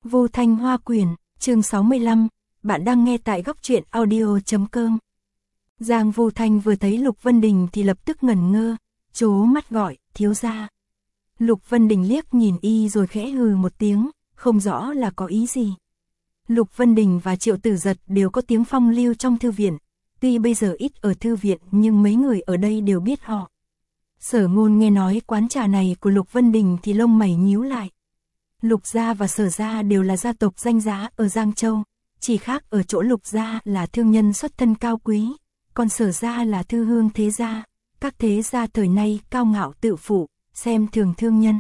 Vu Thanh Hoa Quyển, chương 65, bạn đang nghe tại góc truyện audio.com. Giang Vu Thanh vừa thấy Lục Vân Đình thì lập tức ngẩn ngơ, trố mắt gọi, thiếu gia. Lục Vân Đình liếc nhìn y rồi khẽ hừ một tiếng, không rõ là có ý gì. Lục Vân Đình và Triệu Tử Giật đều có tiếng phong lưu trong thư viện, tuy bây giờ ít ở thư viện nhưng mấy người ở đây đều biết họ. Sở Ngôn nghe nói quán trà này của Lục Vân Đình thì lông mày nhíu lại. Lục gia và Sở gia đều là gia tộc danh giá ở Giang Châu, chỉ khác ở chỗ Lục gia là thương nhân xuất thân cao quý, còn Sở gia là thư hương thế gia, các thế gia thời nay cao ngạo tự phụ, xem thường thương nhân.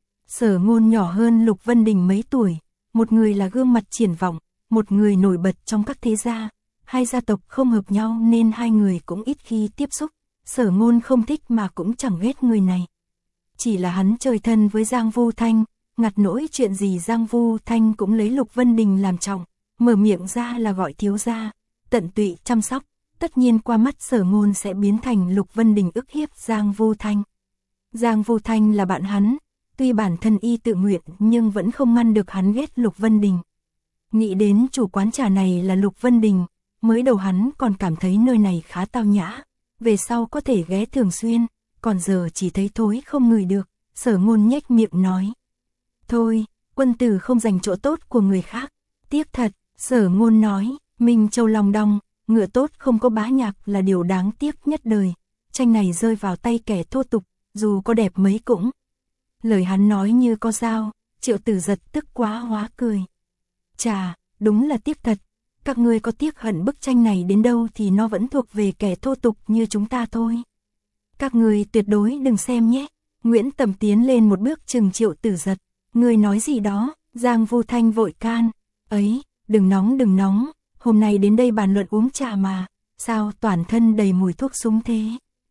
Sở Ngôn nhỏ hơn Lục Vân Đình mấy tuổi, một người là gương mặt triển vọng, một người nổi bật trong các thế gia, hai gia tộc không hợp nhau nên hai người cũng ít khi tiếp xúc. Sở Ngôn không thích mà cũng chẳng ghét người này. Chỉ là hắn chơi thân với Giang Vu Thanh, ngặt nỗi chuyện gì Giang Vu Thanh cũng lấy Lục Vân Đình làm trọng, mở miệng ra là gọi thiếu gia, tận tụy chăm sóc, tất nhiên qua mắt Sở Ngôn sẽ biến thành Lục Vân Đình ức hiếp Giang Vu Thanh. Giang Vu Thanh là bạn hắn, tuy bản thân y tự nguyện nhưng vẫn không ngăn được hắn ghét Lục Vân Đình. Nghĩ đến chủ quán trà này là Lục Vân Đình, mới đầu hắn còn cảm thấy nơi này khá tao nhã, về sau có thể ghé thường xuyên, còn giờ chỉ thấy thối không ngửi được. Sở Ngôn nhếch miệng nói. Thôi, quân tử không dành chỗ tốt của người khác, tiếc thật. Sở Ngôn nói, Minh Châu lòng đong, ngựa tốt không có bá nhạc là điều đáng tiếc nhất đời. Tranh này rơi vào tay kẻ thô tục, dù có đẹp mấy cũng. Lời hắn nói như có dao, Triệu Tử Giật tức quá hóa cười. Chà, đúng là tiếc thật. Các ngươi có tiếc hận bức tranh này đến đâu thì nó vẫn thuộc về kẻ thô tục như chúng ta thôi. Các ngươi tuyệt đối đừng xem nhé. Nguyễn Tầm tiến lên một bước chừng Triệu Tử Giật. Ngươi nói gì đó? Giang Vu Thanh vội can. Ấy, đừng nóng, hôm nay đến đây bàn luận uống trà mà, sao toàn thân đầy mùi thuốc súng thế?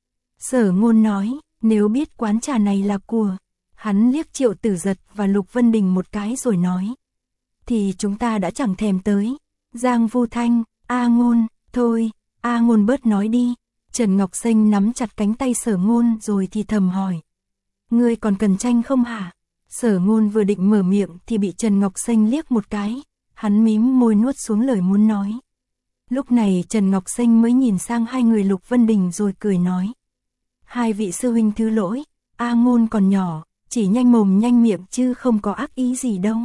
Sở Ngôn nói, nếu biết quán trà này là của, hắn liếc Triệu Tử Giật và Lục Vân Đình một cái rồi nói, thì chúng ta đã chẳng thèm tới. Giang Vu Thanh, A Ngôn, thôi, A Ngôn bớt nói đi. Trần Ngọc Xanh nắm chặt cánh tay Sở Ngôn rồi thì thầm hỏi, ngươi còn cần tranh không hả? Sở Ngôn vừa định mở miệng thì bị Trần Ngọc Xanh liếc một cái, hắn mím môi nuốt xuống lời muốn nói. Lúc này Trần Ngọc Xanh mới nhìn sang hai người Lục Vân Đình rồi cười nói, hai vị sư huynh thứ lỗi, A Ngôn còn nhỏ, chỉ nhanh mồm nhanh miệng chứ không có ác ý gì đâu.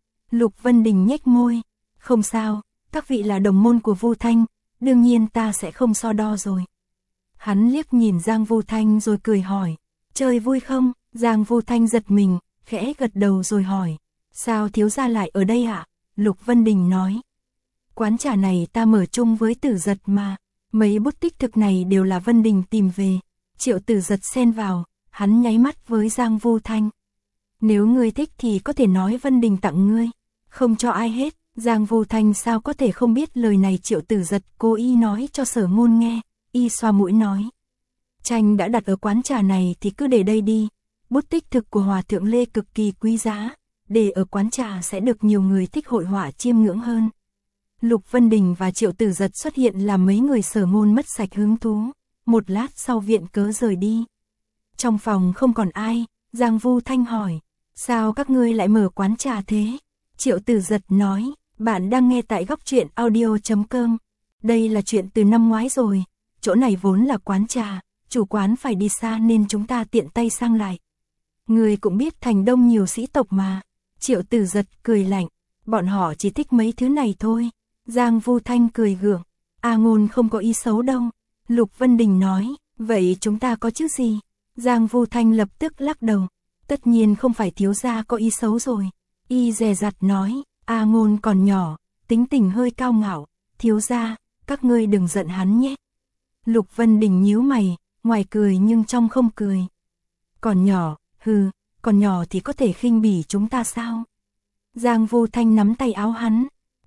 Lục Vân Đình nhếch môi, không sao, các vị là đồng môn của Vu Thanh, đương nhiên ta sẽ không so đo rồi. Hắn liếc nhìn Giang Vu Thanh rồi cười hỏi, chơi vui không? Giang Vu Thanh giật mình, khẽ gật đầu rồi hỏi, sao thiếu gia lại ở đây ạ? Lục Vân Đình nói, quán trà này ta mở chung với Tử Giật mà, mấy bút tích thực này đều là Vân Đình tìm về. Triệu Tử Giật xen vào, hắn nháy mắt với Giang Vu Thanh. Nếu ngươi thích thì có thể nói Vân Đình tặng ngươi, không cho ai hết. Giang Vu Thanh sao có thể không biết lời này Triệu Tử Giật cố ý nói cho Sở Ngôn nghe, y xoa mũi nói. Tranh đã đặt ở quán trà này thì cứ để đây đi, bút tích thực của Hòa Thượng Lê cực kỳ quý giá, để ở quán trà sẽ được nhiều người thích hội họa chiêm ngưỡng hơn. Lục Vân Đình và Triệu Tử Giật xuất hiện làm mấy người Sở Ngôn mất sạch hứng thú, một lát sau viện cớ rời đi. Trong phòng không còn ai, Giang Vu Thanh hỏi, sao các ngươi lại mở quán trà thế? Triệu Tử Giật nói, bạn đang nghe tại góc truyện audio.com. Đây là chuyện từ năm ngoái rồi, chỗ này vốn là quán trà, chủ quán phải đi xa nên chúng ta tiện tay sang lại. Người cũng biết thành đông nhiều sĩ tộc mà. Triệu Tử Giật cười lạnh, bọn họ chỉ thích mấy thứ này thôi. Giang Vu Thanh cười gượng, A Ngôn không có ý xấu đâu. Lục Vân Đình nói, vậy chúng ta có chứ gì? Giang Vu Thanh lập tức lắc đầu, tất nhiên không phải thiếu gia có ý xấu rồi. Y dè dặt nói, A Ngôn còn nhỏ, tính tình hơi cao ngạo, thiếu gia, các ngươi đừng giận hắn nhé. Lục Vân Đình nhíu mày, ngoài cười nhưng trong không cười. Còn nhỏ, hừ, còn nhỏ thì có thể khinh bỉ chúng ta sao? Giang Vu Thanh nắm tay áo hắn,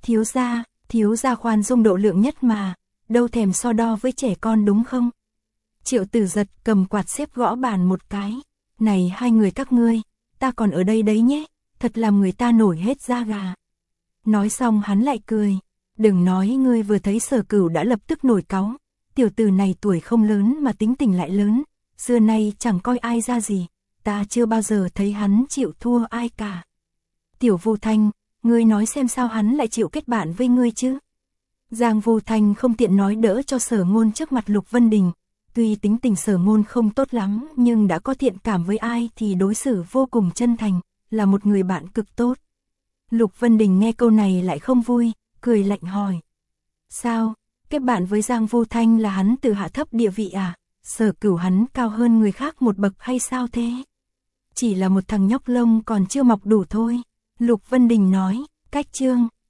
thiếu gia khoan dung độ lượng nhất mà, đâu thèm so đo với trẻ con đúng không? Triệu Tử Giật cầm quạt xếp gõ bàn một cái, này hai người các ngươi, ta còn ở đây đấy nhé, thật làm người ta nổi hết da gà. Nói xong hắn lại cười, đừng nói ngươi vừa thấy Sở Cửu đã lập tức nổi cáu, tiểu tử này tuổi không lớn mà tính tình lại lớn, xưa nay chẳng coi ai ra gì, ta chưa bao giờ thấy hắn chịu thua ai cả. Tiểu Vu Thanh, Ngươi nói xem sao hắn lại chịu kết bạn với ngươi chứ? Giang Vô Thanh không tiện nói đỡ cho Sở Ngôn trước mặt Lục Vân Đình. Tuy tính tình Sở Ngôn không tốt lắm, nhưng đã có thiện cảm với ai thì đối xử vô cùng chân thành, là một người bạn cực tốt. Lục Vân Đình nghe câu này lại không vui, cười lạnh hỏi. Sao, kết bạn với Giang Vô Thanh là hắn tự hạ thấp địa vị à? Sở Cửu hắn cao hơn người khác một bậc hay sao thế? Chỉ là một thằng nhóc lông còn chưa mọc đủ thôi. Lục Vân Đình nói, cách chương,